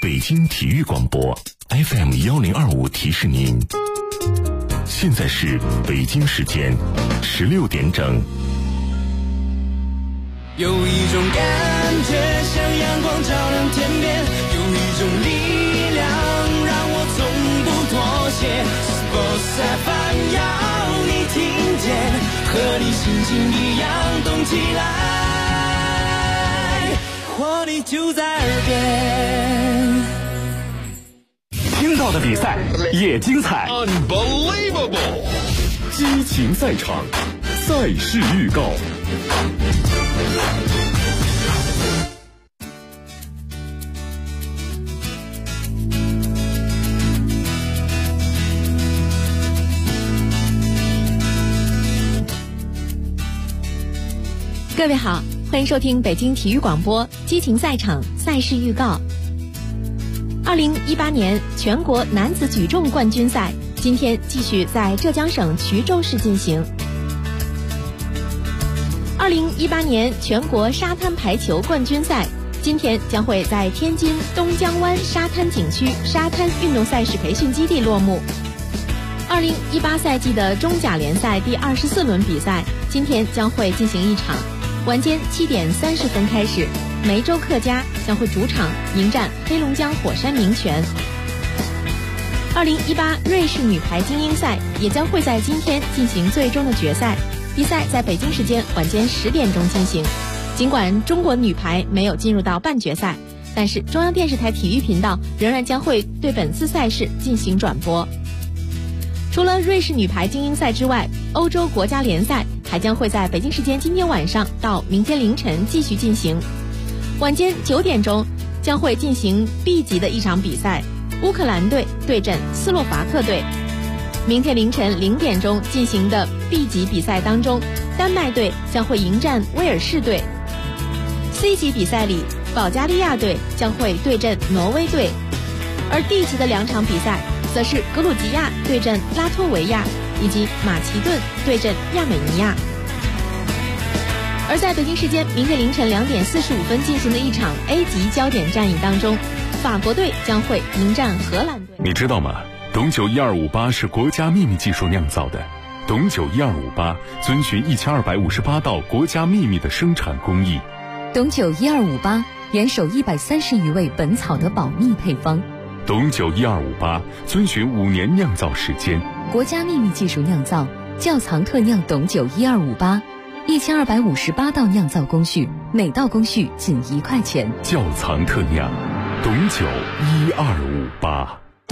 北京体育广播 FM1025 提示您，现在是北京时间16点整。 有一种感觉像阳光照亮天边，有一种力量让我从不妥协。Sports FM 要你听见，和你心情一样动起来，活力就在耳边。 听到的比赛也精彩 Unbelievable 激情赛场，赛事预告。 各位好，欢迎收听北京体育广播激情赛场赛事预告。2018年全国男子举重冠军赛今天继续在浙江省衢州市进行。2018年全国沙滩排球冠军赛今天将会在天津东江湾沙滩景区沙滩运动赛事培训基地落幕。2018赛季的中甲联赛第24轮比赛今天将会进行一场，晚间7点30分开始，梅州客家将会主场迎战黑龙江火山明泉。2018瑞士女排精英赛也将会在今天进行最终的决赛，比赛在北京时间晚间10点钟进行。尽管中国女排没有进入到半决赛，但是中央电视台体育频道仍然将会对本次赛事进行转播。除了瑞士女排精英赛之外，欧洲国家联赛还将会在北京时间今天晚上到明天凌晨继续进行。晚间9点钟将会进行 B 级的一场比赛，乌克兰队对阵斯洛伐克队。明天凌晨0点钟进行的 B 级比赛当中，丹麦队将会迎战威尔士队。C 级比赛里，保加利亚队将会对阵挪威队，而 D 级的2场比赛则是格鲁吉亚对阵拉脱维亚，以及马其顿对阵亚美尼亚。而在北京时间明天凌晨2点45分进行的一场 A 级焦点战役当中，法国队将会迎战荷兰队。 你知道吗？董酒1258是国家秘密技术酿造的。董酒1258遵循1258道国家秘密的生产工艺。 董酒1258严守130余味本草的保密配方。 董酒1258遵循5年酿造时间， 国家秘密技术酿造，窖藏特酿董酒1258，1258道酿造工序，每道工序仅1块钱。 窖藏特酿董酒1258。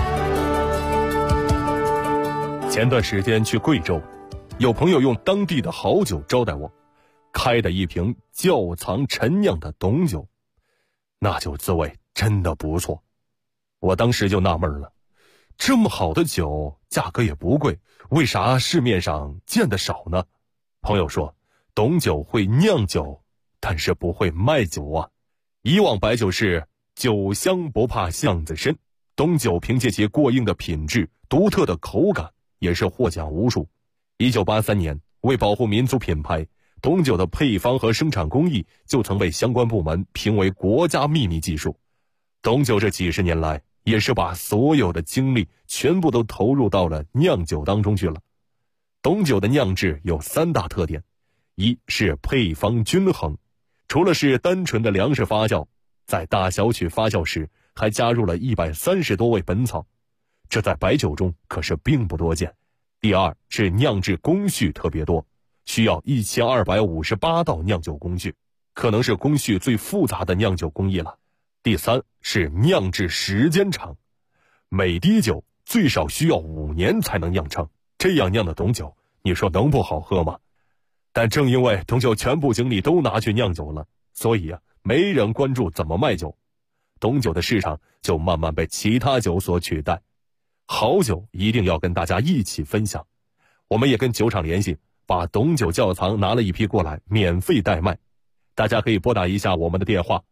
前段时间去贵州，有朋友用当地的好酒招待我，开的一瓶窖藏陈酿的董酒，那酒滋味真的不错。我当时就纳闷了，这么好的酒价格也不贵，为啥市面上见得少呢？朋友说，董酒会酿酒，但是不会卖酒啊。以往白酒是酒香不怕巷子深，董酒凭借其过硬的品质、独特的口感，也是获奖无数。1983年，为保护民族品牌，董酒的配方和生产工艺就曾被相关部门评为国家秘密技术。董酒这几十年来，也是把所有的精力全部都投入到了酿酒当中去了。董酒的酿制有3大特点，一是配方均衡，除了是单纯的粮食发酵，在大小曲发酵时还加入了130多味本草，这在白酒中可是并不多见。第二是酿制工序特别多，需要1258道酿酒工序，可能是工序最复杂的酿酒工艺了。第三是酿制时间长，每滴酒最少需要5年才能酿成，这样酿的董酒，你说能不好喝吗？但正因为董酒全部精力都拿去酿酒了，所以没人关注怎么卖酒，董酒的市场就慢慢被其他酒所取代。好酒一定要跟大家一起分享，我们也跟酒厂联系，把董酒窖藏拿了一批过来，免费代卖。大家可以拨打一下我们的电话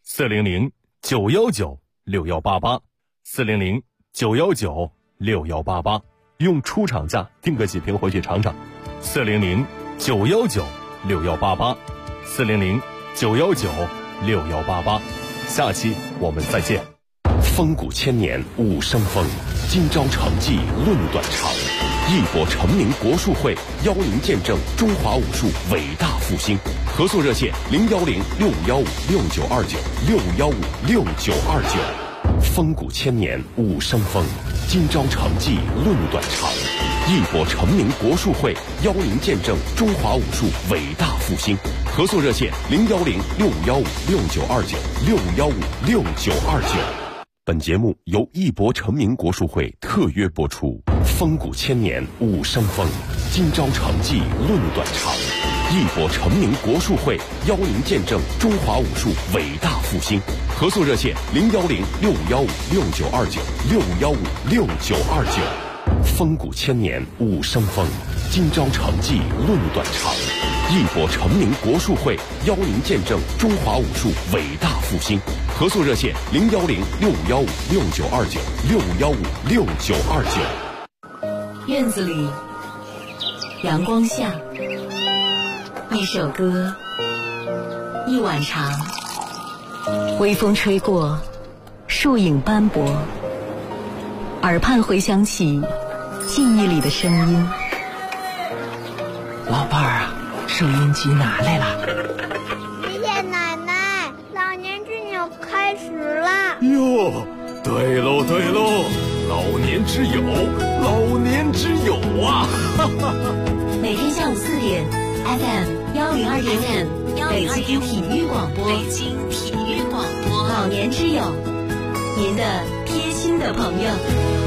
400-919-6188，400-919-6188，用出厂价订个几瓶回去尝尝。400-919-6188，400-919-6188。下期我们再见。 风骨千年武生风，今朝成绩论短长。义博成名国术会邀您见证中华武术伟大复兴。合作热线：610-6559-6929，615-6929。风骨千年武生风，今朝成绩论短长。义博成名国术会邀您见证中华武术伟大复兴。合作热线：610-6559-6929，615-6929。本节目由义博成名国术会特约播出。风骨千年武生风，今朝成绩论短长。义博成名国术会邀您见证中华武术伟大复兴。合作热线：610-6559-6929，615-6929。风骨千年武生风，今朝成绩论短长。义博成名国术会邀您见证中华武术伟大复兴。合作热线：610-6559-6929，615-6929。 院子里，阳光下，一首歌，一碗茶，微风吹过，树影斑驳，耳畔回响起记忆里的声音。 老伴儿啊，收音机拿来了。 爷爷奶奶，老年之友开始了。 哟，对喽对喽，老年之友，老年之友啊！ 每天下午4点 ，FM 102.5，北京体育广播，北京体育广播，老年之友，您的贴心的朋友。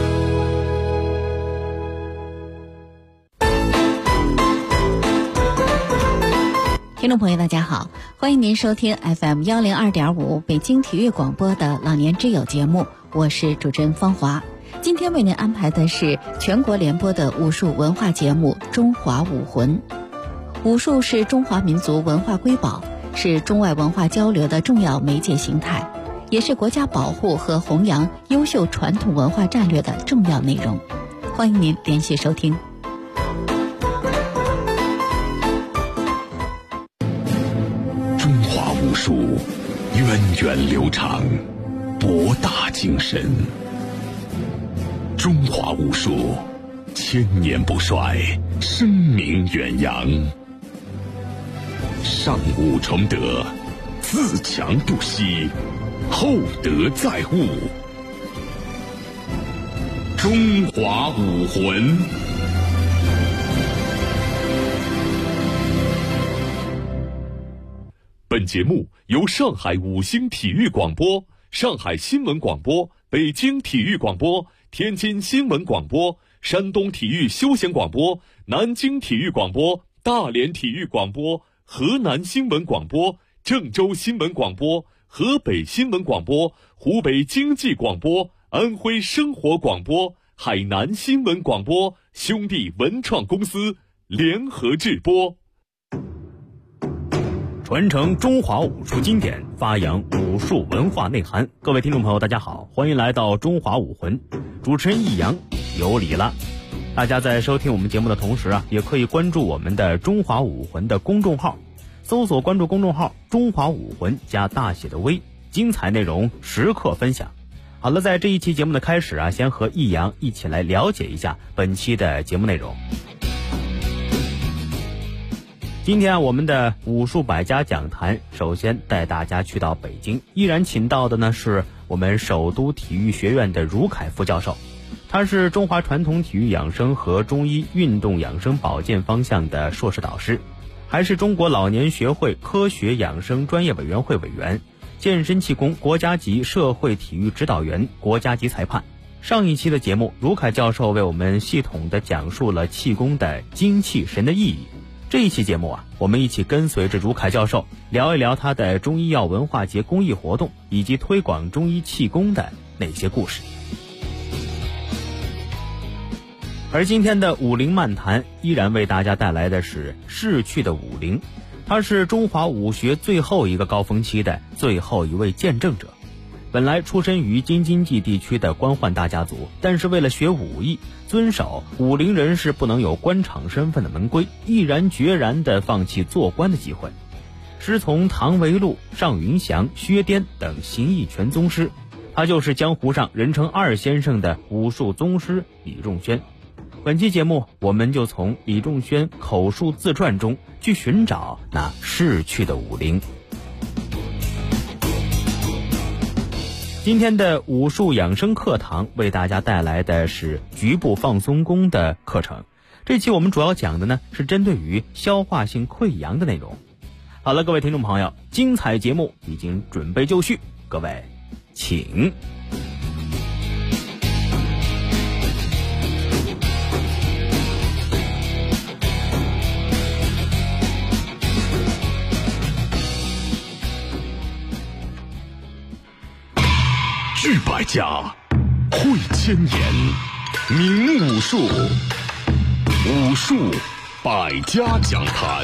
听众朋友大家好，欢迎您收听 FM 102.5北京体育广播的老年之友节目，我是主持人方华。今天为您安排的是全国联播的武术文化节目《中华武魂》。武术是中华民族文化瑰宝，是中外文化交流的重要媒介形态，也是国家保护和弘扬优秀传统文化战略的重要内容。欢迎您连续收听。 中华武术源远流长，博大精深。中华武术千年不衰，声名远扬。上武崇德，自强不息，厚德载物。中华武魂。 本节目由上海五星体育广播、上海新闻广播、北京体育广播、天津新闻广播、山东体育休闲广播、南京体育广播、大连体育广播、河南新闻广播、郑州新闻广播、河北新闻广播、湖北经济广播、安徽生活广播、海南新闻广播兄弟文创公司联合制播。 传承中华武术经典，发扬武术文化内涵。各位听众朋友大家好，欢迎来到中华武魂，主持人易阳有礼了。大家在收听我们节目的同时也可以关注我们的中华武魂的公众号，搜索关注公众号中华武魂加大写的V，精彩内容时刻分享。好了，在这一期节目的开始先和易阳一起来了解一下本期的节目内容。今天我们的武术百家讲坛首先带大家去到北京，依然请到的呢是我们首都体育学院的茹凯副教授，他是中华传统体育养生和中医运动养生保健方向的硕士导师，还是中国老年学会科学养生专业委员会委员，健身气功国家级社会体育指导员，国家级裁判。上一期的节目，茹凯教授为我们系统地讲述了气功的精气神的意义。这一期节目我们一起跟随着茹凯教授聊一聊他的中医药文化节公益活动以及推广中医气功的那些故事。而今天的武林漫谈依然为大家带来的是逝去的武林，他是中华武学最后一个高峰期的最后一位见证者。本来出身于京津冀地区的官宦大家族，但是为了学武艺，遵守武林人士不能有官场身份的门规，毅然决然地放弃做官的机会，师从唐维禄、尚云祥、薛颠等形意拳宗师。 他就是江湖上人称二先生的武术宗师李仲轩。本期节目我们就从李仲轩口述自传中去寻找那逝去的武林。今天的武术养生课堂为大家带来的是局部放松功的课程。这期我们主要讲的呢是针对于消化性溃疡的内容。好了，各位听众朋友，精彩节目已经准备就绪，各位请。 聚百家，汇千言，明武术，武术百家讲坛。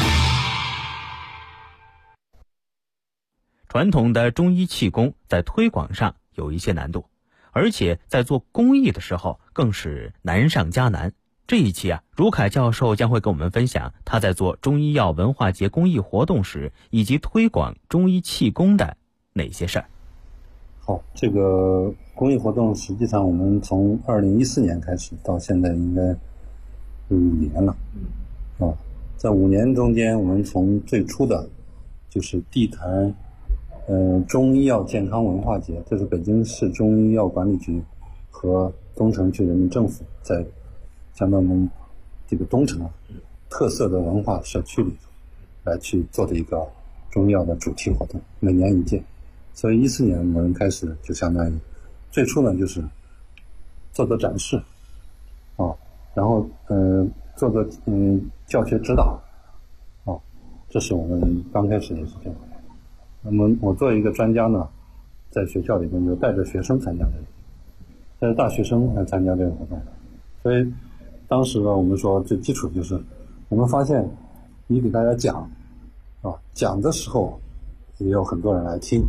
传统的中医气功在推广上有一些难度，而且在做公益的时候更是难上加难。这一期卢凯教授将会跟我们分享他在做中医药文化节公益活动时以及推广中医气功的哪些事儿。 好，这个公益活动实际上我们从2014年开始到现在应该有5年了。在5年中间，我们从最初的就是地坛中医药健康文化节，这是北京市中医药管理局和东城区人民政府在相当于我们这个东城特色的文化社区里来去做的一个中医药的主题活动，每年一届。所以14年我们开始就相当于最初呢就是做展示然后做教学指导这是我们刚开始也是这样。那么我作为一个专家呢，在学校里面就带着学生参加带着大学生来参加这个活动。所以当时呢，我们说最基础就是我们发现你给大家讲讲的时候也有很多人来听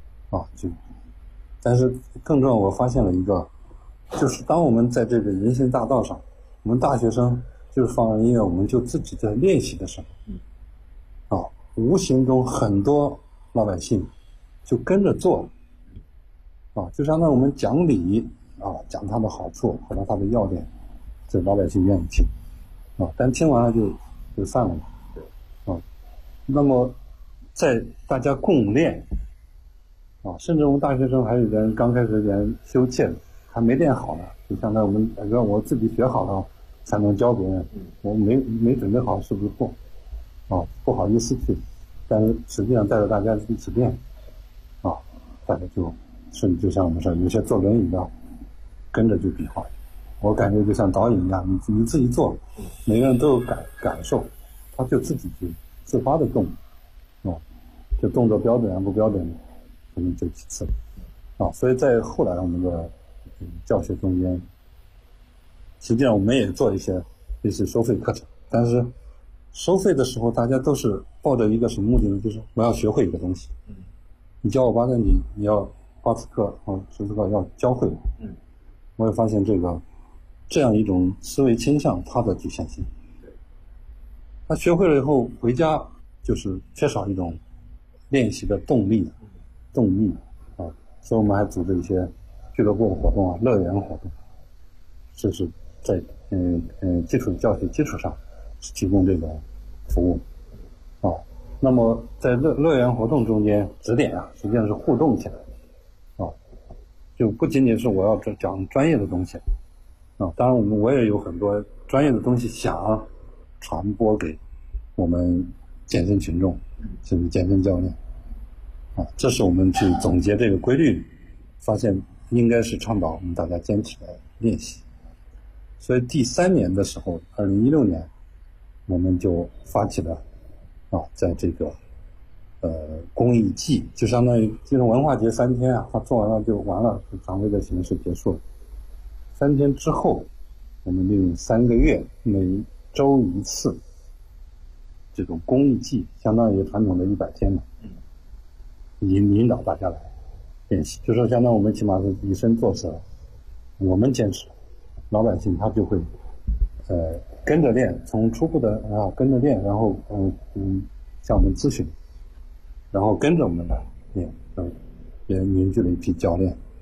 但是更重要，我发现了一个，就是当我们在这个人行大道上，我们大学生就是放了音乐，我们就自己在练习的时候无形中很多老百姓就跟着做就相当于我们讲理讲它的好处或者它的要点，这老百姓愿意听但听完了就散了那么在大家共练甚至我们大学生还有人刚开始人羞怯的，还没练好呢，就相当于我们让我自己学好了才能教别人，我没准备好是不是不好意思去，但是实际上带着大家一起练大家就甚至就像我们说有些坐轮椅的跟着就比划，我感觉就像导演一样，你自己做，每个人都有感受，他就自己去自发的动这动作标准不标准可能就其次所以在后来我们的教学中间，实际上我们也做一些类似收费课程，但是收费的时候大家都是抱着一个什么目的呢？就是我要学会一个东西，你教我8年级，你要8次课10次课要教会我也发现这样一种思维倾向它的局限性，他学会了以后回家就是缺少一种练习的动力所以我们还组织一些俱乐部活动乐园活动，这是在基础教学基础上提供这个服务那么在乐园活动中间指点实际上是互动起来就不仅仅是我要讲专业的东西当然我也有很多专业的东西想传播给我们健身群众甚至健身教练这是我们去总结这个规律，发现应该是倡导我们大家坚持来练习。所以第3年的时候2016年我们就发起了在这个公益季，就相当于这种文化节3天它做完了就完了，常规的形式结束了。3天之后我们利用3个月每周1次这种公益季，相当于传统的100天了引导大家来练习，就说相当于我们起码是以身作则，我们坚持，老百姓他就会跟着练，从初步的跟着练，然后向我们咨询，然后跟着我们来练，也凝聚了一批教练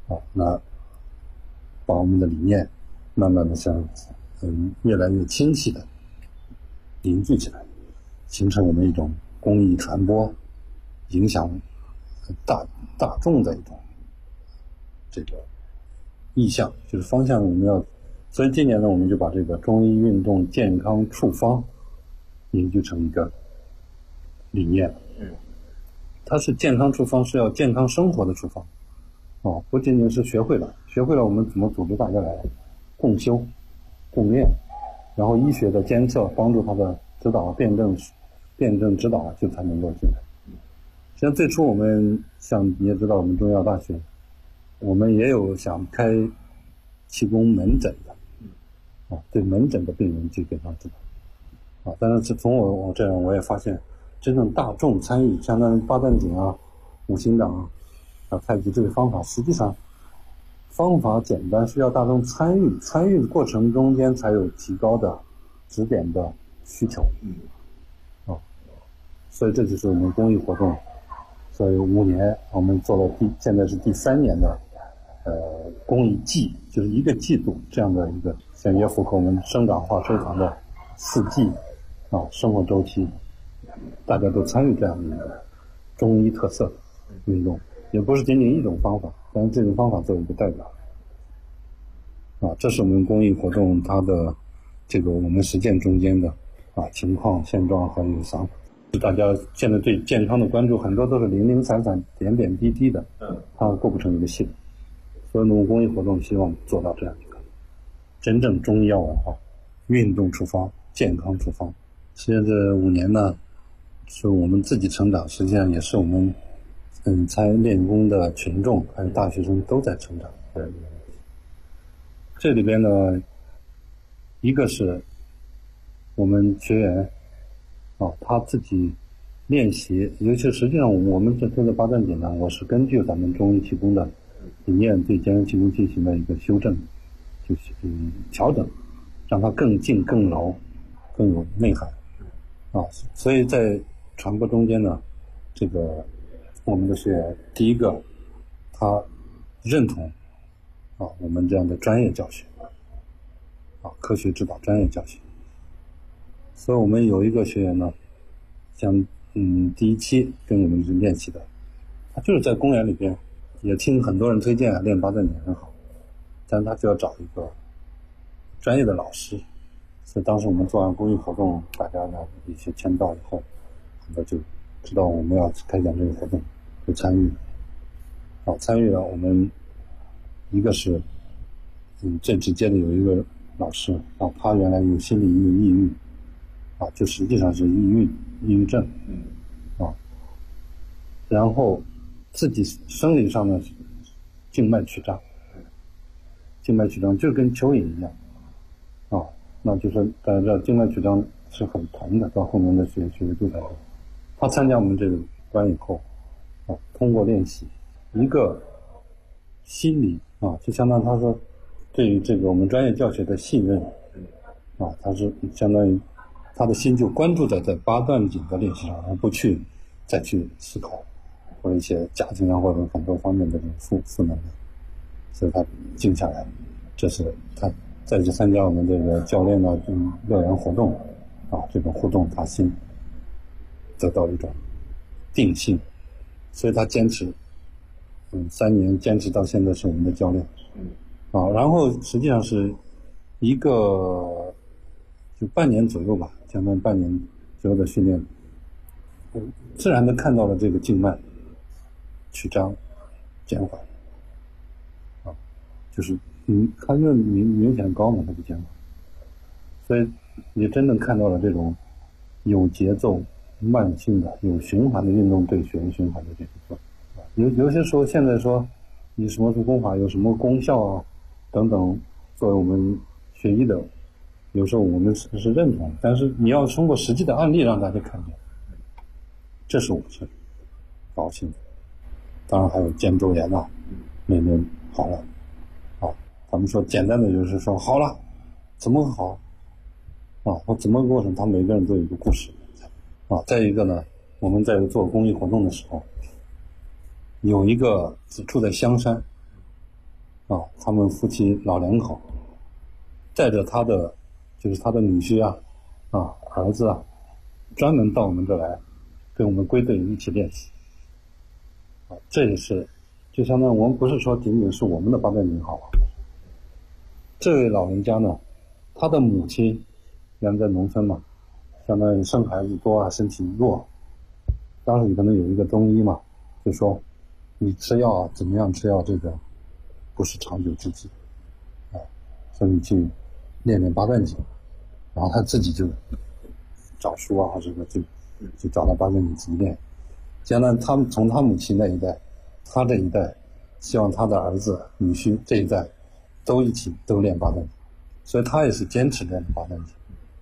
那把我们的理念慢慢的越来越清晰的凝聚起来，形成我们一种公益传播、影响大众的一种这个意向，就是方向我们要。所以今年呢，我们就把这个中医运动健康处方凝聚成一个理念。它是健康处方，是要健康生活的处方。不仅仅是学会了我们怎么组织大家来共修、共练，然后医学的监测帮助他的指导、辩证指导就才能够进来。实际上最初我们像你也知道，我们中医药大学，我们也有想开气功门诊的。对门诊的病人去给他指导，但是从我这样我也发现，真正大众参与，相当于八段锦啊、五行掌太极这个方法，实际上方法简单，需要大众参与的过程中间才有提高的指点的需求。所以这就是我们公益活动，所以5年我们做了现在是第3年的公益季，就是一个季度这样的一个，像也符合我们生长化收藏的4季生活周期，大家都参与这样的一个中医特色的运动，也不是仅仅一种方法，但是这种方法作为一个代表这是我们公益活动它的这个我们实践中间的情况现状和一个想法。大家现在对健康的关注很多都是零零散散、点点滴滴的，它构不成一个系统。所以我们公益活动希望做到这样一个真正中医药文化、运动处方、健康处方。其实这5年呢，是我们自己成长，实际上也是我们参练功的群众还有大学生都在成长。这里边呢，一个是我们学员他自己练习，尤其实际上我们这做的八段锦呢，我是根据咱们中医气功的理念对健康气功进行了一个修正，就是调整，让它更静、更牢、更有内涵所以在传播中间呢，这个我们的学员第一个他认同我们这样的专业教学科学指导、专业教学。所以我们有一个学员呢，像第1期跟我们是练习的，他就是在公园里边也听很多人推荐练八段锦很好，但是他就要找一个专业的老师。所以当时我们做完公益活动，大家呢一些签到以后，很多就知道我们要开展这个活动，就参与了。参与了，我们一个是最直接的有一个老师他原来有心理抑郁就实际上是抑郁症然后自己生理上呢静脉曲张就跟蚯蚓一样那就是大家知道静脉曲张是很疼的，到后面的血液都在。他参加我们这个班以后通过练习一个心理就相当于他说对于这个我们专业教学的信任他是相当于他的心就关注在八段锦的练习上，而不去再去思考或者一些家庭或者很多方面的这种负能量，所以他静下来，这是他再去参加我们这个教练的乐园活动这种互动，他心得到一种定性，所以他坚持3年坚持到现在是我们的教练然后实际上是一个就半年左右吧，将近半年左右的训练，自然的看到了这个静脉曲张减缓就是它因为明显高嘛，它就减缓，所以也真正看到了这种有节奏、慢性的、有循环的运动对血液循环的这个作用。有些时候现在说你什么功法有什么功效等等，作为我们学医的，有时候我们是认同，但是你要通过实际的案例让大家看见，这是我是高兴的。当然还有肩周炎每年好了咱们说简单的就是说好了怎么好或怎么个过程，他每个人都有一个故事再一个呢，我们在做公益活动的时候，有一个住在香山他们夫妻老两口带着他的女婿儿子专门到我们这来跟我们归队一起练习。这也是就相当于我们不是说仅仅是我们的八段锦好了，这位老人家呢，他的母亲原来在农村嘛，相当于生孩子多身体弱，当时可能有一个中医嘛，就说你吃药怎么样吃药，这个不是长久之计所以你去练八段锦，然后他自己就找书这个就找到八段锦自己练。将来他们从他母亲那一代，他这一代，希望他的儿子女婿这一代都一起都练八段锦，所以他也是坚持练八段锦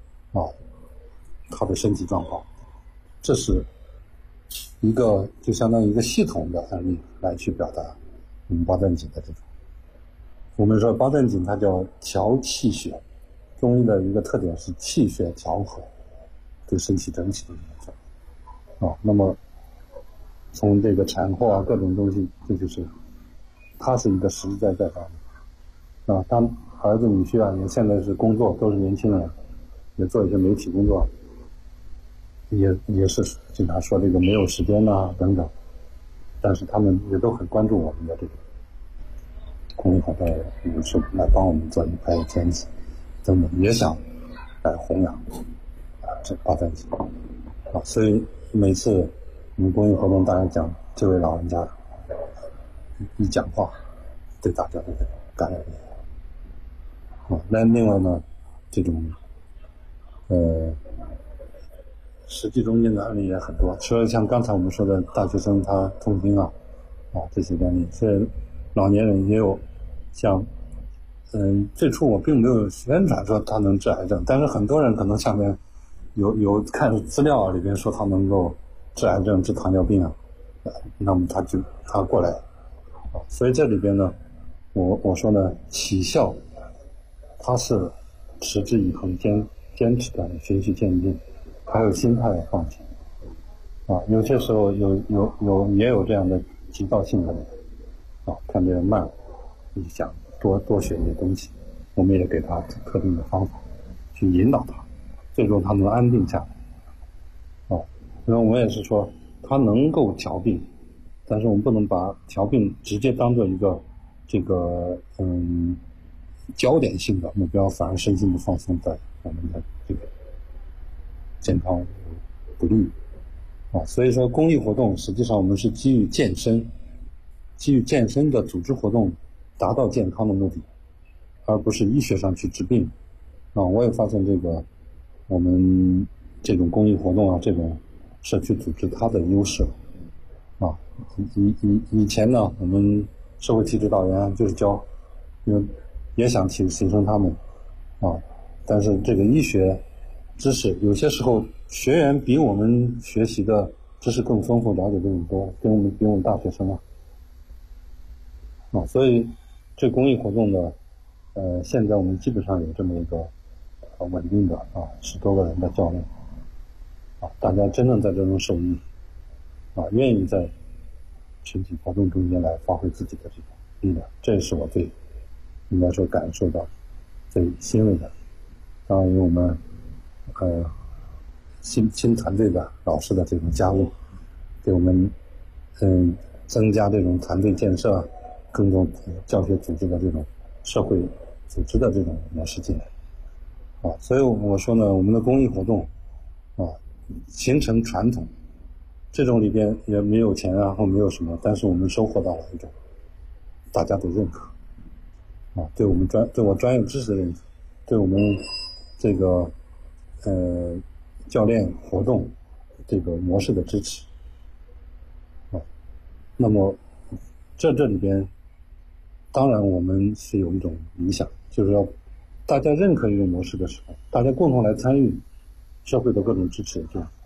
他的身体状况，这是一个就相当于一个系统的案例来去表达我们八段锦的这种。我们说八段锦它叫调气血，中医的一个特点是气血调和，对身体整体的影响那么从这个产后各种东西，这就是它是一个实实在在的他儿子女婿也现在是工作，都是年轻人，也做一些媒体工作，也是经常说这个没有时间等等，但是他们也都很关注我们的这个公益活动，也是来帮我们做一拍片子等等，也想来弘扬这八段锦所以每次我们公益活动，大家讲这位老人家一讲话，对大家的这种感染力那另外呢，这种实际中间的案例也很多，除了像刚才我们说的大学生他痛经这些案例，这老年人也有像最初我并没有宣传说他能治癌症，但是很多人可能下面有看资料里边说他能够治癌症、治糖尿病那么他过来所以这里边呢，我说呢，起效它是持之以恒、坚持的循序渐进，还有心态放平有些时候也有这样的急躁性的人看这个慢，你想多学一些东西，我们也给他特定的方法去引导他，最终他能安定下来因为我也是说他能够调病，但是我们不能把调病直接当做一个这个焦点性的目标，反而身心的放松在我们的这个健康不利所以说公益活动实际上我们是基于健身的组织活动达到健康的目的，而不是医学上去治病我也发现这个我们这种公益活动这种社区组织它的优势以前呢，我们社会体指导员就是教，因为也想提升他们但是这个医学知识有些时候学员比我们学习的知识更丰富，了解更多，比我们大学生所以这公益活动的现在我们基本上有这么一个稳定的10多个人的教练大家真正在这种受益愿意在群体活动中间来发挥自己的这种力量，这也是我最应该说感受到最欣慰的。当然，因为我们新团队的老师的这种加入，给我们增加这种团队建设，更多教学组织的这种社会组织的这种模式进来所以我说呢，我们的公益活动形成传统，这种里边也没有钱或没有什么，但是我们收获到了一种大家的认可对我专业知识的认可，对我们这个教练活动这个模式的支持那么这里边当然我们是有一种理想，就是要大家认可一种模式的时候，大家共同来参与，社会的各种支持，这样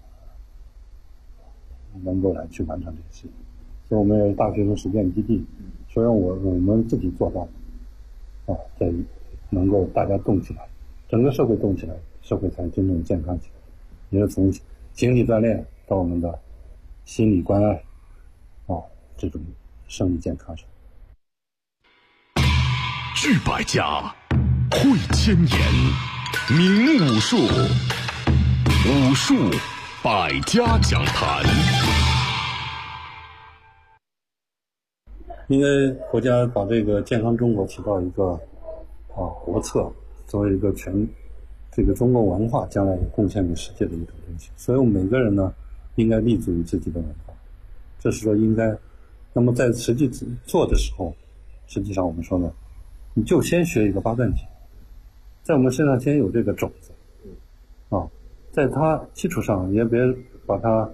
能够来去完成这个事情。所以我们有大学生实践基地，所以我们自己做到在能够大家动起来，整个社会动起来，社会才真正健康起来。也是从形体锻炼到我们的心理关爱这种生理健康上。 聚百家，汇千年，名武术，武术百家讲坛。 应该国家把这个健康中国提到一个国策，作为一个这个中国文化将来贡献给世界的一种东西。所以我们每个人呢，应该立足于自己的文化，这是说应该。那么在实际做的时候，实际上我们说呢，你就先学一个八段锦，在我们身上先有这个种子在它基础上也别把它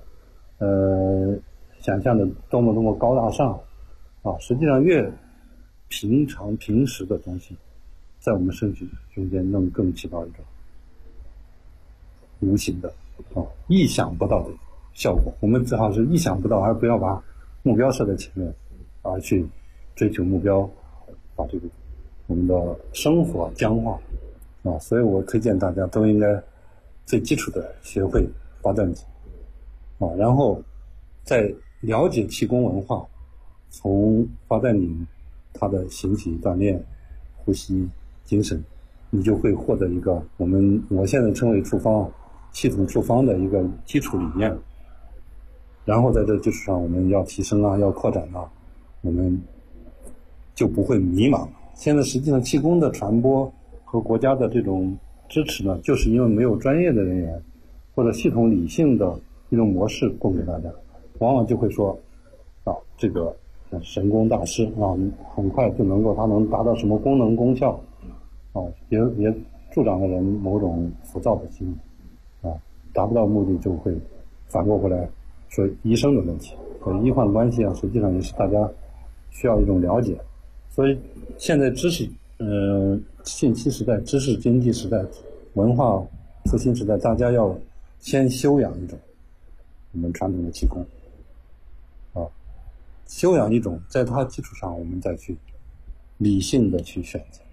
想象的多么高大上实际上越平常平时的东西，在我们身体中间能更起到一种无形的意想不到的效果。我们最好是意想不到，而不要把目标设在前面，而去追求目标，把这个我们的生活僵化所以我推荐大家都应该最基础的学会八段锦然后再了解气功文化，从八段锦它的形体锻炼、呼吸、精神，你就会获得一个我现在称为处方系统处方的一个基础理念。然后在这基础上我们要提升要扩展我们就不会迷茫。现在实际上气功的传播和国家的这种支持呢，就是因为没有专业的人员或者系统理性的一种模式供给大家，往往就会说这个神功大师很快就他能达到什么功能功效也助长了人某种浮躁的心理达不到目的，就会反过回来说医生的问题和医患关系实际上也是大家需要一种了解。所以现在知识信息时代、知识经济时代、文化复兴时代，大家要先修养一种我们传统的气功修养一种，在它基础上我们再去理性的去选择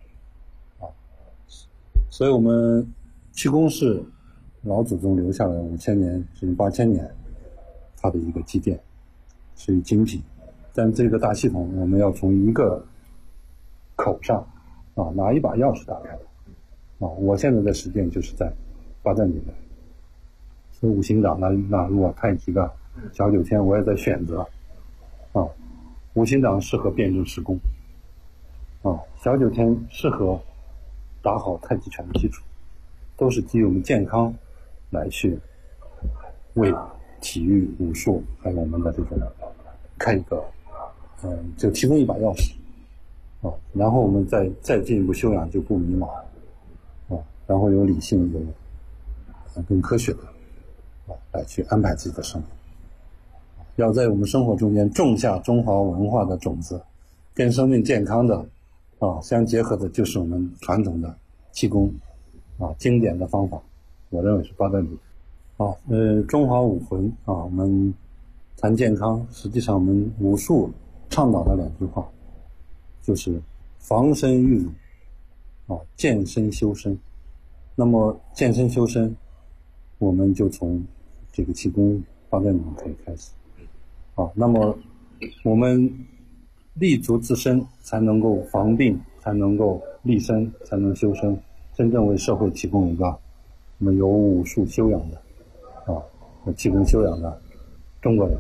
所以我们气功是老祖宗留下来5000年甚至8000年它的一个积淀，是一精品。但这个大系统我们要从一个口上拿一把钥匙打开我现在的实践就是在八段锦的所以五行掌纳入太极的小九天，我也在选择五行掌适合辩证施功小九天适合打好太极拳的基础，都是基于我们健康来去为体育武术还有我们的这种开一个就提供一把钥匙然后我们再进一步修养，就不迷茫然后有理性有更科学的来去安排自己的生活，要在我们生活中间种下中华文化的种子，跟生命健康的相结合的就是我们传统的气功经典的方法，我认为是八段锦中华武魂我们谈健康，实际上我们武术倡导的2句话就是防身御辱健身修身。那么健身修身我们就从这个气功八段锦可以开始那么我们立足自身，才能够防病，才能够立身，才能修身，真正为社会提供一个我们有武术修养的有气功修养的中国人。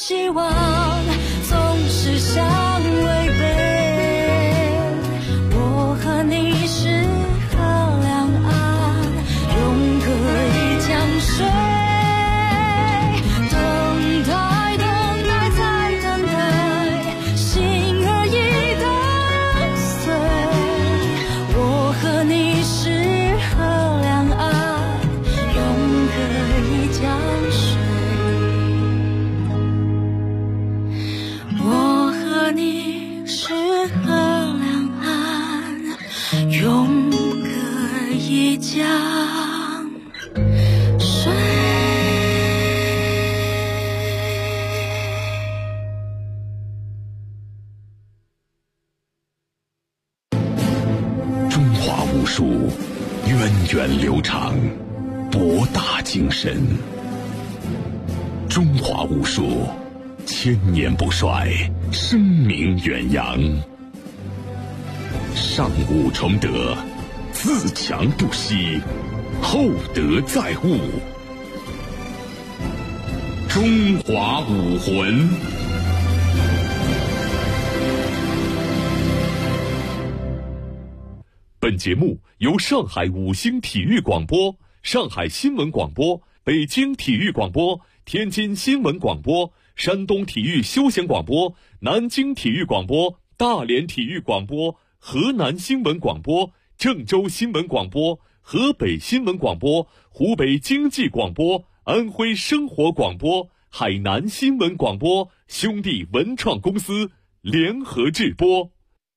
希望总是相违背。我和你是河两岸，永隔一江水。等待，等待，再等待，心儿已跟随。我和你是河两岸，永隔一江水。我和你是河两岸，永隔一江水。 中华武术源远流长，博大精深。中华武术千年不衰，声名远扬。上武崇德，自强不息，厚德载物。中华武魂。 本节目由上海五星体育广播、上海新闻广播、北京体育广播、天津新闻广播、山东体育休闲广播、南京体育广播、大连体育广播、河南新闻广播、郑州新闻广播、河北新闻广播、湖北经济广播、安徽生活广播、海南新闻广播兄弟文创公司联合制播。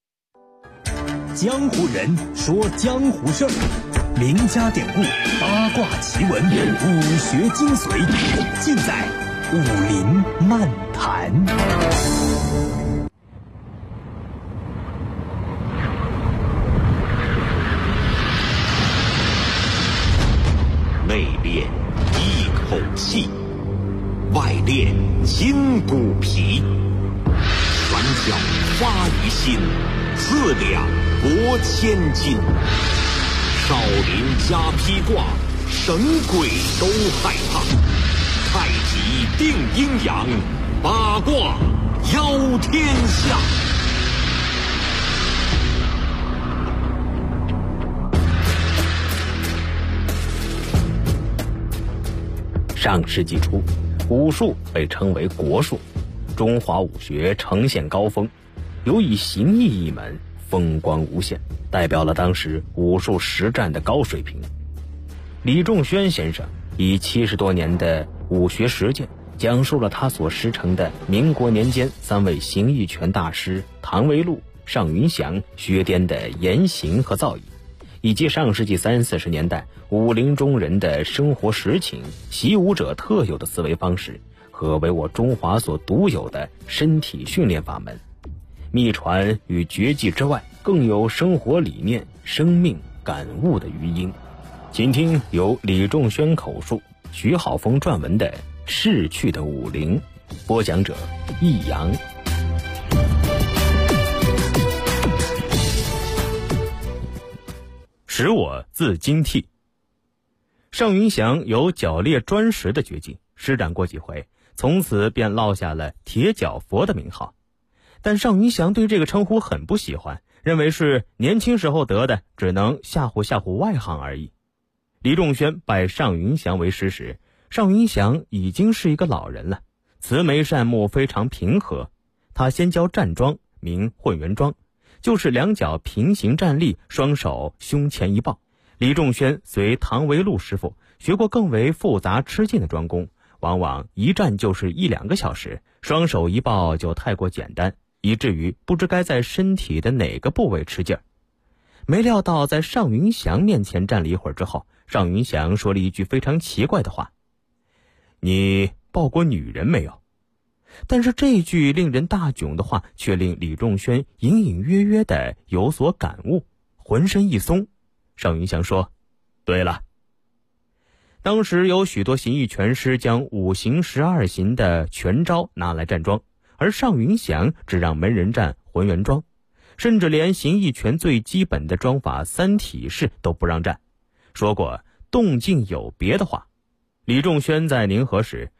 江湖人说江湖事儿，名家典故、八卦奇闻、武学精髓，尽在武林漫谈。 内练一口气，外练筋骨皮，拳脚发于心，四两拨千斤。少林加披挂，神鬼都害怕。太极定阴阳，八卦邀天下。 上世纪初，武术被称为国术，中华武学呈现高峰，尤以形意一门风光无限，代表了当时武术实战的高水平。李仲轩先生以70多年的武学实践，讲述了他所师承的民国年间3位形意拳大师唐维禄、尚云祥学颠的言行和造诣，以及上世纪30、40年代武林中人的生活实情、习武者特有的思维方式和为我中华所独有的身体训练法门。秘传与绝技之外，更有生活理念、生命感悟的余音。请听由李仲轩口述、徐浩峰撰文的《逝去的武林》，播讲者易阳。使我自惊惕。尚云祥有脚裂砖石的绝技，施展过几回，从此便落下了铁脚佛的名号。但尚云祥对这个称呼很不喜欢，认为是年轻时候得的，只能吓唬吓唬外行而已。李仲轩拜尚云祥为师时，尚云祥已经是一个老人了，慈眉善目，非常平和。他先教站桩，名混元桩，就是两脚平行站立，双手胸前一抱。李仲轩随唐维禄师傅学过更为复杂吃劲的桩功，往往一站就是1、2个小时，双手一抱就太过简单，以至于不知该在身体的哪个部位吃劲儿。没料到在尚云祥面前站了一会儿之后，尚云祥说了一句非常奇怪的话：“你抱过女人没有？”但是这句令人大窘的话却令李仲轩隐隐约约的有所感悟，浑身一松。尚云祥说：“对了。”当时有许多形意拳师将5行12行的拳招拿来站桩，而尚云祥只让门人站浑元桩，甚至连形意拳最基本的桩法3体式都不让站，说过动静有别的话。李仲轩在宁河时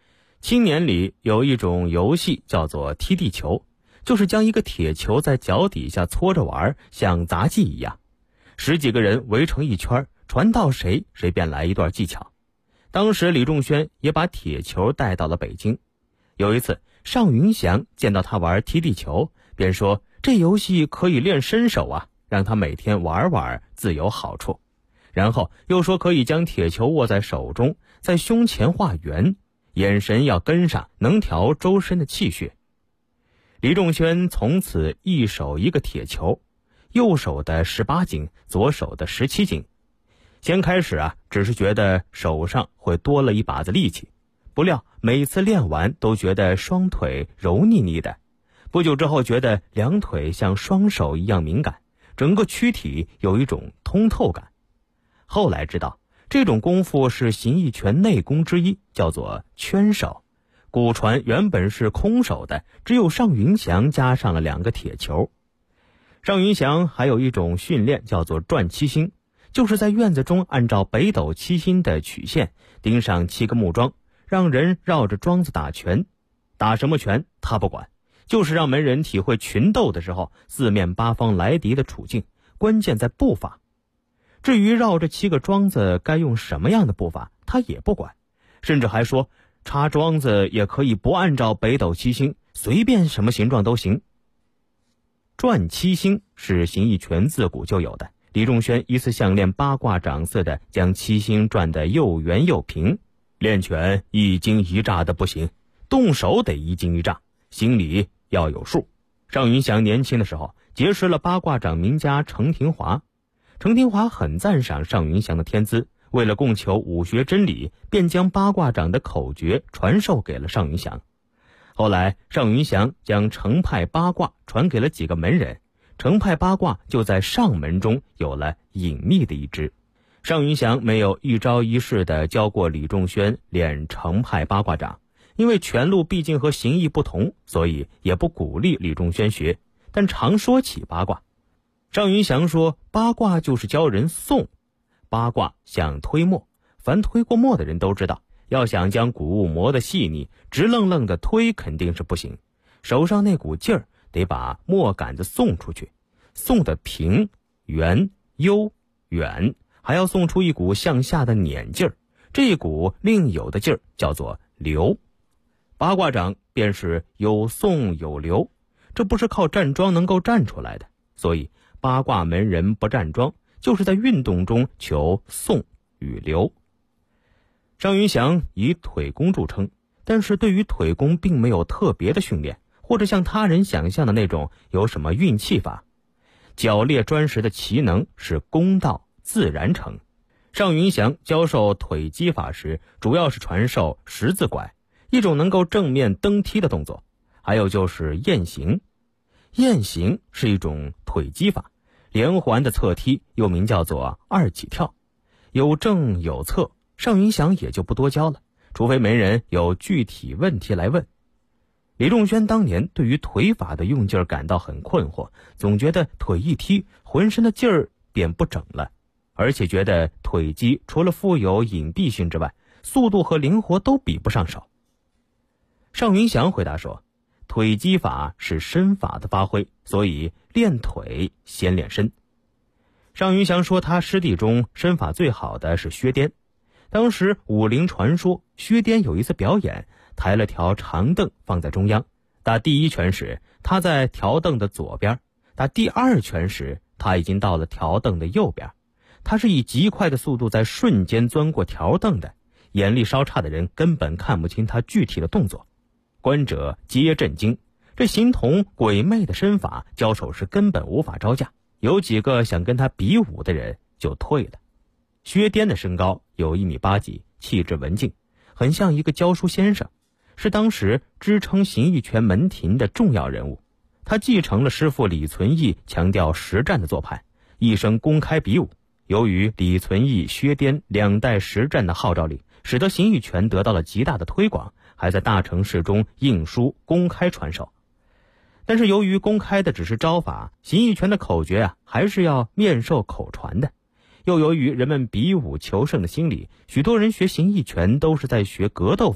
青年里有一种游戏叫做踢地球，就是将一个铁球在脚底下搓着玩，像杂技一样。10几个人围成一圈，传到谁便来一段技巧。当时李仲轩也把铁球带到了北京。有一次尚云祥见到他玩踢地球，便说这游戏可以练身手啊，让他每天玩玩自有好处。然后又说可以将铁球握在手中，在胸前画圆，眼神要跟上，能调周身的气血。李仲轩从此一手一个铁球，右手的18斤，左手的17斤。先开始只是觉得手上会多了一把子力气，不料每次练完都觉得双腿柔腻腻的，不久之后觉得两腿像双手一样敏感，整个躯体有一种通透感。后来知道这种功夫是形意拳内功之一，叫做圈手。古传原本是空手的，只有尚云祥加上了2个铁球。尚云祥还有一种训练叫做转七星，就是在院子中按照北斗七星的曲线钉上7个木桩，让人绕着桩子打拳。打什么拳他不管，就是让门人体会群斗的时候四面八方来敌的处境，关键在步伐。至于绕着7个桩子该用什么样的步伐他也不管，甚至还说插桩子也可以不按照北斗七星，随便什么形状都行。转七星是形意拳自古就有的，李仲轩一次像练八卦掌似的将七星转得又圆又平。练拳一惊一乍的不行，动手得一惊一乍，心里要有数。尚云祥年轻的时候结识了八卦掌名家程廷华，程廷华很赞赏尚云祥的天资，为了供求武学真理，便将八卦掌的口诀传授给了尚云祥。后来尚云祥将程派八卦传给了几个门人，程派八卦就在上门中有了隐秘的一支。尚云祥没有一招一式地教过李仲轩练程派八卦掌，因为拳路毕竟和形意不同，所以也不鼓励李仲轩学，但常说起八卦。尚云祥说八卦就是教人诵，八卦像推磨，凡推过磨的人都知道，要想将谷物磨得细腻，直愣愣的推肯定是不行，手上那股劲儿得把磨杆子送出去，送得平、圆、悠、远，还要送出一股向下的碾劲儿，这一股另有的劲儿叫做流。八卦掌便是有送有流，这不是靠站桩能够站出来的，所以八卦门人不站桩，就是在运动中求送与流。尚云祥以腿功著称，但是对于腿功并没有特别的训练，或者像他人想象的那种有什么运气法。脚列砖石的奇能是功道自然成。尚云祥教授腿击法时，主要是传授十字拐，一种能够正面蹬踢的动作，还有就是雁行。雁行是一种腿击法，连环的侧踢，又名叫做二起跳，有正有侧，尚云祥也就不多教了，除非没人有具体问题来问。李仲轩当年对于腿法的用劲儿感到很困惑，总觉得腿一踢，浑身的劲儿便不整了，而且觉得腿击除了富有隐蔽性之外，速度和灵活都比不上手。尚云祥回答说，腿击法是身法的发挥，所以练腿先练身。尚云祥说他师弟中身法最好的是薛颠，当时武林传说薛颠有一次表演，抬了条长凳放在中央，打第一拳时他在条凳的左边，打第二拳时他已经到了条凳的右边，他是以极快的速度在瞬间钻过条凳的，眼力稍差的人根本看不清他具体的动作，观者皆震惊，这形同鬼魅的身法，交手时根本无法招架，有几个想跟他比武的人就退了。薛颠的身高有1.8米几，气质文静，很像一个教书先生，是当时支撑形意拳门庭的重要人物。他继承了师父李存义强调实战的做派，一生公开比武。由于李存义、薛颠两代实战的号召力，使得形意拳得到了极大的推广，还在大城市中印书公开传授。但是由于公开的只是招法，形意拳的口诀还是要面授口传的。又由于人们比武求胜的心理，许多人学形意拳都是在学格斗法，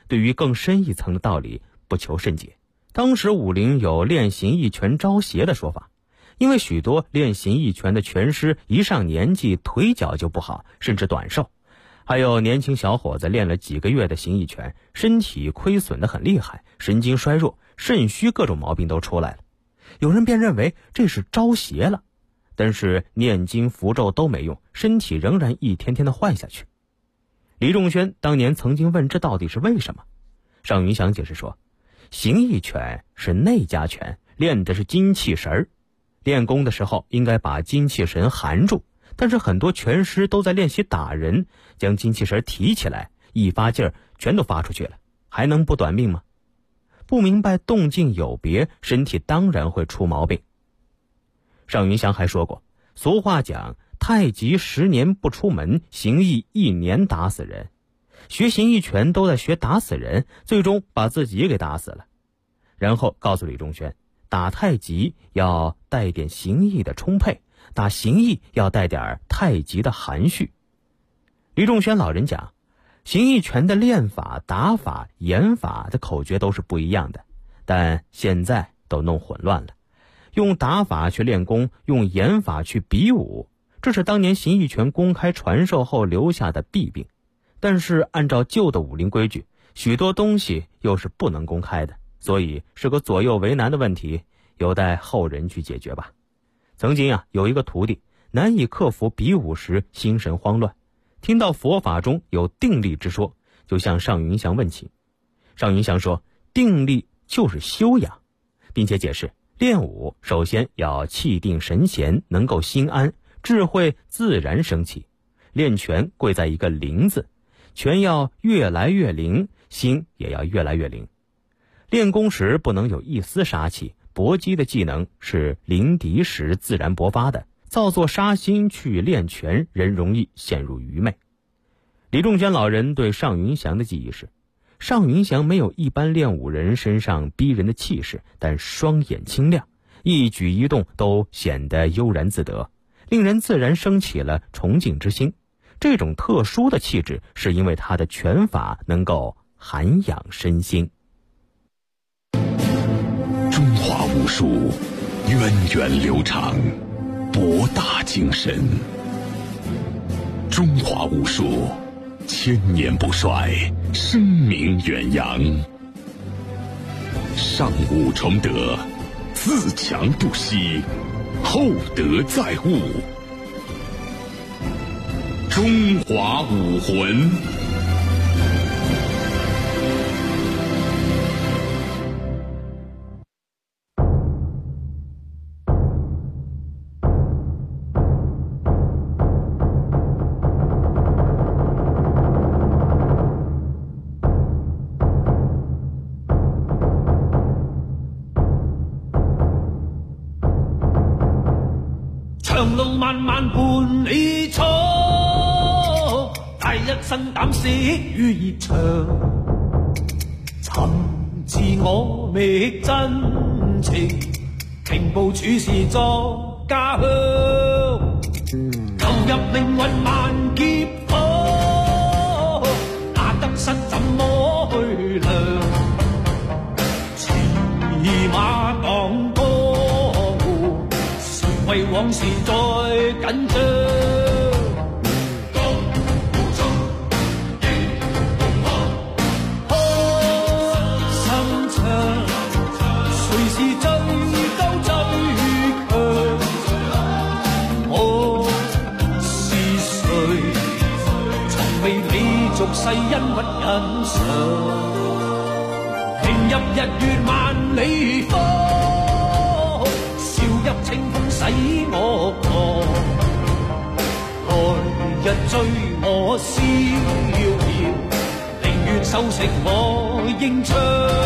对于更深一层的道理不求甚解。当时武林有练形意拳招邪的说法，因为许多练形意拳的拳师一上年纪腿脚就不好，甚至短寿，还有年轻小伙子练了几个月的形意拳，身体亏损得很厉害，神经衰弱，肾虚，各种毛病都出来了。有人便认为这是招邪了，但是念经符咒都没用，身体仍然一天天的坏下去。李仲轩当年曾经问这到底是为什么，尚云祥解释说，形意拳是内家拳，练的是精气神儿，练功的时候应该把精气神含住，但是很多拳师都在练习打人，将精气神提起来，一发劲儿全都发出去了，还能不短命吗？不明白动静有别，身体当然会出毛病。尚云祥还说过，俗话讲太极10年不出门，形意1年打死人。学形意拳都在学打死人，最终把自己给打死了。然后告诉李仲轩，打太极要带点形意的充沛，打形意要带点太极的含蓄。李仲轩老人讲，形意拳的练法、打法、演法的口诀都是不一样的，但现在都弄混乱了，用打法去练功，用演法去比武，这是当年形意拳公开传授后留下的弊病。但是按照旧的武林规矩，许多东西又是不能公开的，所以是个左右为难的问题，有待后人去解决吧。曾经有一个徒弟难以克服比武时心神慌乱，听到佛法中有定力之说，就向尚云祥问起。尚云祥说，定力就是修养，并且解释练武首先要气定神闲，能够心安，智慧自然升起。练拳贵在一个灵字，拳要越来越灵，心也要越来越灵。练功时不能有一丝杀气，搏击的技能是临敌时自然勃发的，造作杀心去练拳，人容易陷入愚昧。李仲轩老人对尚云祥的记忆是，尚云祥没有一般练武人身上逼人的气势，但双眼清亮，一举一动都显得悠然自得，令人自然升起了崇敬之心。这种特殊的气质是因为他的拳法能够涵养身心。 中华武术源远流长，博大精深。中华武术千年不衰，声名远扬。上武崇德，自强不息，厚德载物。中华武魂。 長路漫漫伴你闖，帶一身膽識於熱場，尋自我覓真情，平步處事作家鄉，投入靈魂萬劫火，那得失怎麼去量？騎馬蕩江湖，誰為往事再緊張？世恩屈忍常，迎入日月萬里方，笑入清風洗我狂，來日追我逍遙，寧願收成我英槍。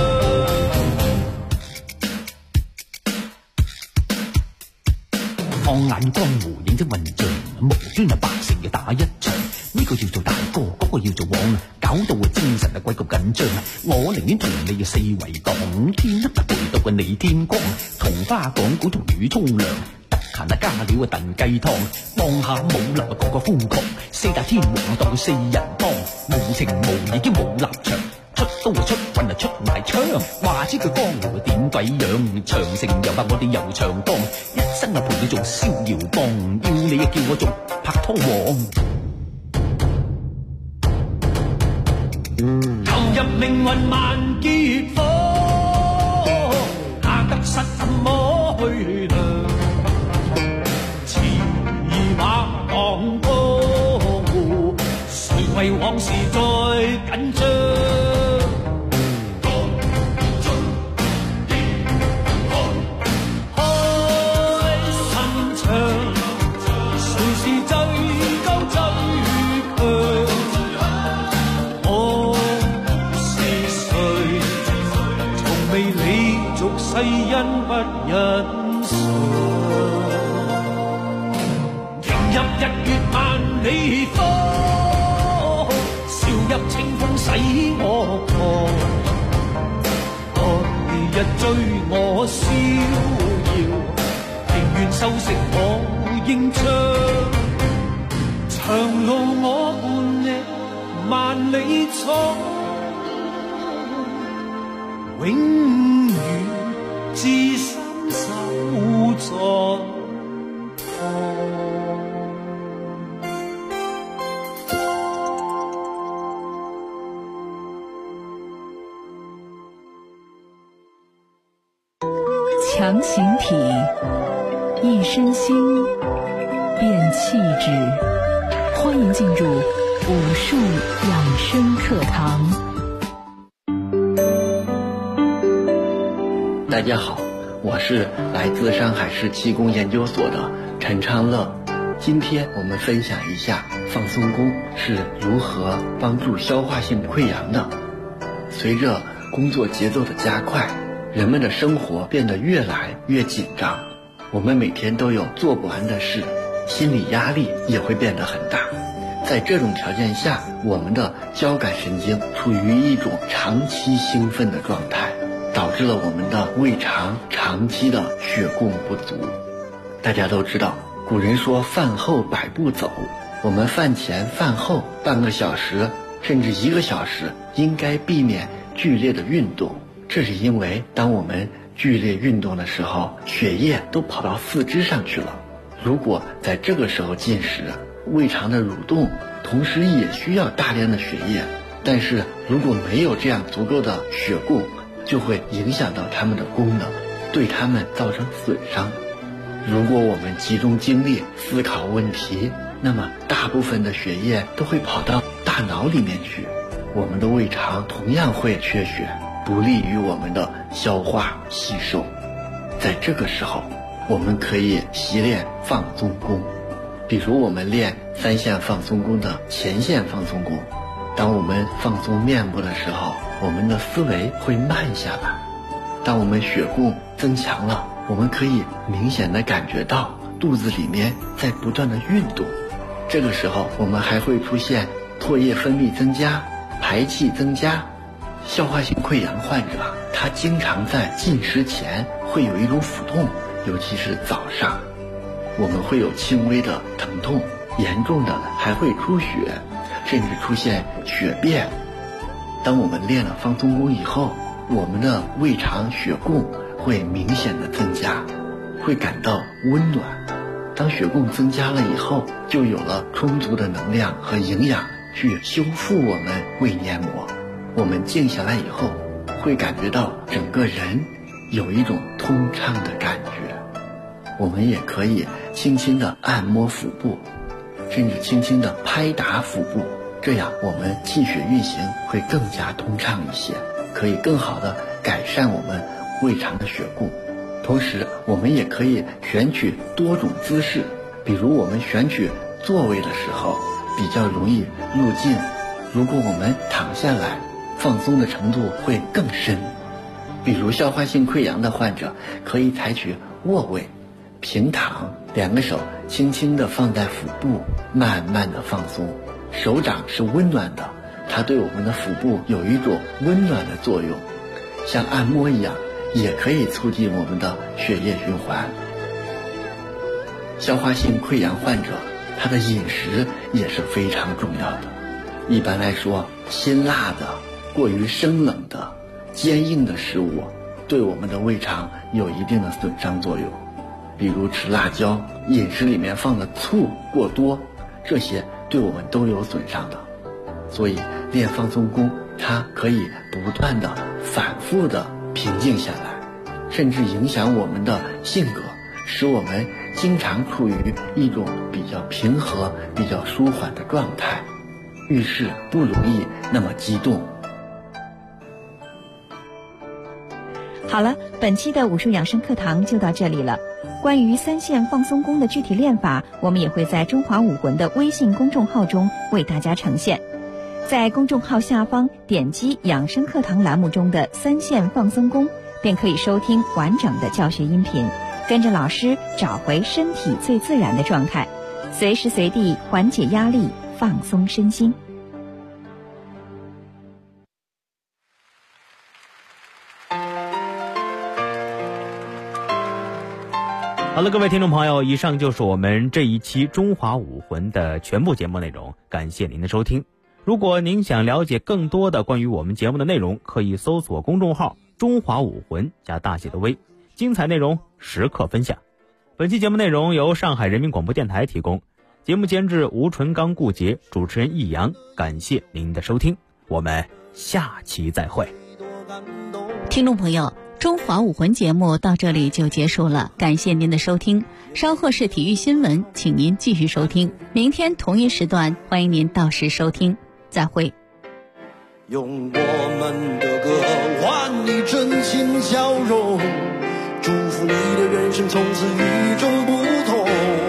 放眼江湖認真混帳，無端百姓要打一場。呢個要做大哥，嗰個要做王，搞到我精神鬼咁緊張。我寧願同你四圍講，天黑不陪到過你天光。同花講古同魚沖涼，得閒加料燉雞湯。望下武林個個瘋狂，四大天王當四人幫，無情無義兼冇立場。出都出運啊出埋槍，話知佢江湖點鬼樣，長城又話我哋遊長江，一生啊陪你做逍遙幫，要你啊叫我做拍拖王。投入命運萬劫火，下得失怎麼去量？騎馬當江湖，誰為往事再緊張？世因不忍常，迎入日月萬里方，笑入清風洗我狂，何日追我逍遙，情願收成我應唱，長路我伴你萬里闖，永遠至深守在强形体，一身心，变气质。欢迎进入武术养生课堂。 大家好，我是来自上海市气功研究所的陈昌乐。今天我们分享一下放松功是如何帮助消化性溃疡的。随着工作节奏的加快，人们的生活变得越来越紧张，我们每天都有做不完的事，心理压力也会变得很大。在这种条件下，我们的交感神经处于一种长期兴奋的状态，导致了我们的胃肠长期的血供不足。大家都知道，古人说饭后百步走，我们饭前饭后半个小时甚至1个小时应该避免剧烈的运动。这是因为当我们剧烈运动的时候，血液都跑到四肢上去了，如果在这个时候进食，胃肠的蠕动同时也需要大量的血液，但是如果没有这样足够的血供，就会影响到它们的功能，对它们造成损伤。如果我们集中精力思考问题，那么大部分的血液都会跑到大脑里面去，我们的胃肠同样会缺血，不利于我们的消化吸收。在这个时候，我们可以习练放松功，比如我们练3线放松功的前线放松功。当我们放松面部的时候，我们的思维会慢下来。当我们血供增强了，我们可以明显的感觉到肚子里面在不断的运动。这个时候我们还会出现唾液分泌增加，排气增加。消化性溃疡患者他经常在进食前会有一种腹痛，尤其是早上，我们会有轻微的疼痛，严重的还会出血，甚至出现血便。当我们练了放松功以后，我们的胃肠血供会明显的增加，会感到温暖。当血供增加了以后，就有了充足的能量和营养去修复我们胃黏膜。我们静下来以后，会感觉到整个人有一种通畅的感觉。我们也可以轻轻的按摩腹部，甚至轻轻的拍打腹部，这样我们气血运行会更加通畅一些，可以更好的改善我们胃肠的血供。同时我们也可以选取多种姿势，比如我们选取座位的时候比较容易入镜，如果我们躺下来，放松的程度会更深。比如消化性溃疡的患者可以采取卧位，平躺，2个手轻轻地放在腹部，慢慢地放松。手掌是温暖的，它对我们的腹部有一种温暖的作用，像按摩一样，也可以促进我们的血液循环。消化性溃疡患者他的饮食也是非常重要的。一般来说，辛辣的、 过于生冷的、坚硬的食物对我们的胃肠有一定的损伤作用。比如吃辣椒，饮食里面放的醋过多，这些对我们都有损伤的。所以练放松功，它可以不断的反复的平静下来，甚至影响我们的性格，使我们经常处于一种比较平和、比较舒缓的状态，遇事不容易那么激动。 好了，本期的武术养生课堂就到这里了。关于三线放松功的具体练法，我们也会在中华武魂的微信公众号中为大家呈现。在公众号下方点击养生课堂栏目中的三线放松功，便可以收听完整的教学音频，跟着老师找回身体最自然的状态，随时随地缓解压力，放松身心。 好了，各位听众朋友，以上就是我们这一期中华武魂的全部节目内容，感谢您的收听。如果您想了解更多的关于我们节目的内容，可以搜索公众号中华武魂加大写的微，精彩内容时刻分享。本期节目内容由上海人民广播电台提供，节目监制吴纯刚、顾杰，主持人易阳，感谢您的收听，我们下期再会。 听众朋友，中华武魂节目到这里就结束了，感谢您的收听。稍后是体育新闻，请您继续收听。明天同一时段，欢迎您到时收听。再会。 用我们的歌换你真情笑容，祝福你的人生从此与众不同。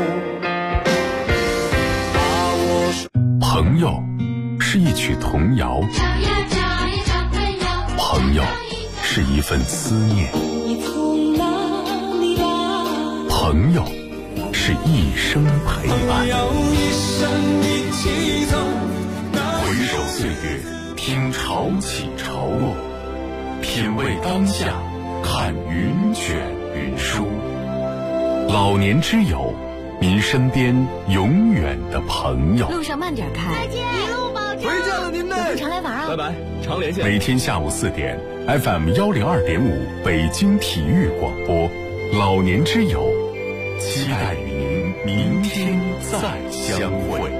朋友是一曲童谣，朋友是一份思念，朋友是一生陪伴。回首岁月，听潮起潮落，品味当下，看云卷云舒。老年之友，您身边永远的朋友。 路上慢点开， 再见，一路保重。 回家了您呢， 有空常来玩啊。 拜拜，常联系。 每天下午4点 FM 102.5北京体育广播，老年之友，期待与您明天再相会。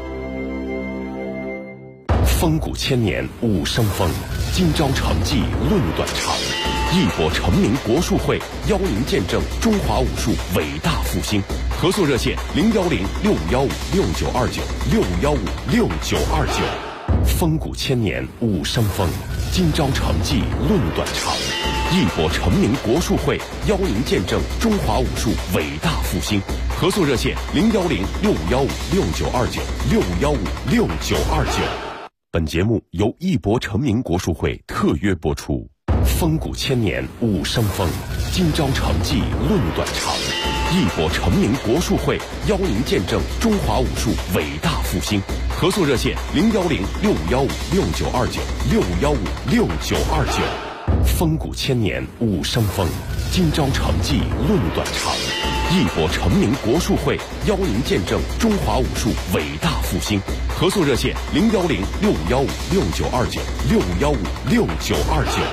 风骨千年武生风，今朝成绩论短长。一博成名国术会邀您见证中华武术伟大复兴。合作热线010-6515-6929，615-6929。风骨千年武生风，今朝成绩论短长。一博成名国术会邀您见证中华武术伟大复兴。合作热线010-6515-6929，615-6929。本节目由一博成名国术会特约播出。风骨千年武生风，今朝成绩论短长。一博成名国术会邀您见证中华武术伟大复兴。合作热线010-6515-6929，615-6929。风骨千年武生风，今朝成绩论短长。一博成名国术会邀您见证中华武术伟大复兴。合作热线010-6515-6929，615-6929。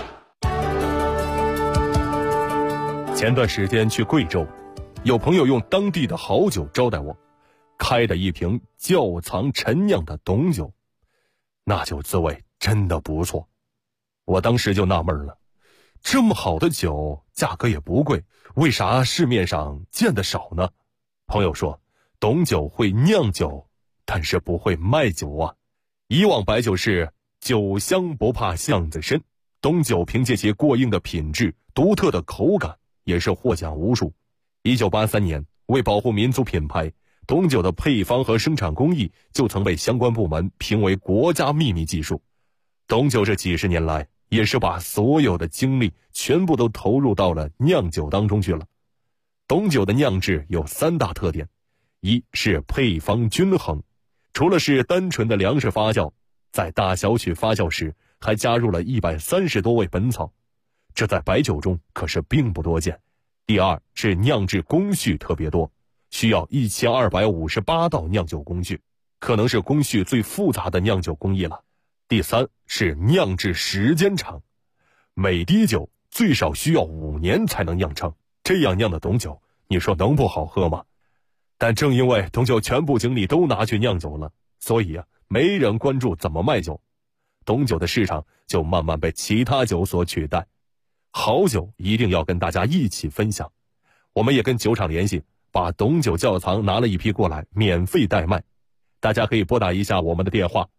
前段时间去贵州，有朋友用当地的好酒招待我，开的一瓶窖藏陈酿的董酒，那酒滋味真的不错。我当时就纳闷了，这么好的酒价格也不贵，为啥市面上见得少呢？朋友说，董酒会酿酒，但是不会卖酒啊。以往白酒是酒香不怕巷子深，董酒凭借其过硬的品质、独特的口感，也是获奖无数。1983年，为保护民族品牌，董酒的配方和生产工艺就曾被相关部门评为国家秘密技术。董酒这几十年来，也是把所有的精力全部都投入到了酿酒当中去了。董酒的酿制有3大特点，一是配方均衡，除了是单纯的粮食发酵，在大小曲发酵时还加入了130多味本草，这在白酒中可是并不多见。第二是酿制工序特别多，需要1258道酿酒工序，可能是工序最复杂的酿酒工艺了。 第3是酿制时间长，每滴酒最少需要5年才能酿成，这样酿的董酒，你说能不好喝吗？但正因为董酒全部精力都拿去酿酒了，所以没人关注怎么卖酒，董酒的市场就慢慢被其他酒所取代。好酒一定要跟大家一起分享，我们也跟酒厂联系，把董酒窖藏拿了一批过来，免费代卖。大家可以拨打一下我们的电话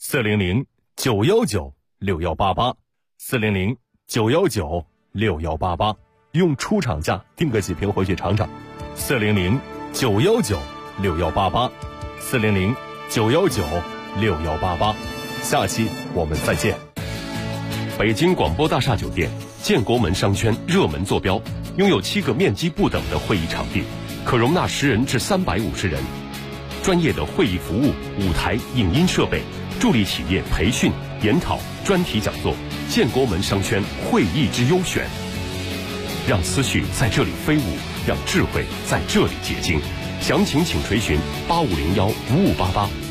400-919-6188，400-919-6188，用出厂价订个几瓶回去尝尝。400-919-6188，400-919-6188。下期我们再见。 北京广播大厦酒店建国门商圈热门坐标，拥有7个面积不等的会议场地，可容纳10人至350人。专业的会议服务、舞台、影音设备，助力企业培训、研讨、专题讲座。建国门商圈会议之优选，让思绪在这里飞舞，让智慧在这里结晶。详情请垂询8501-5588。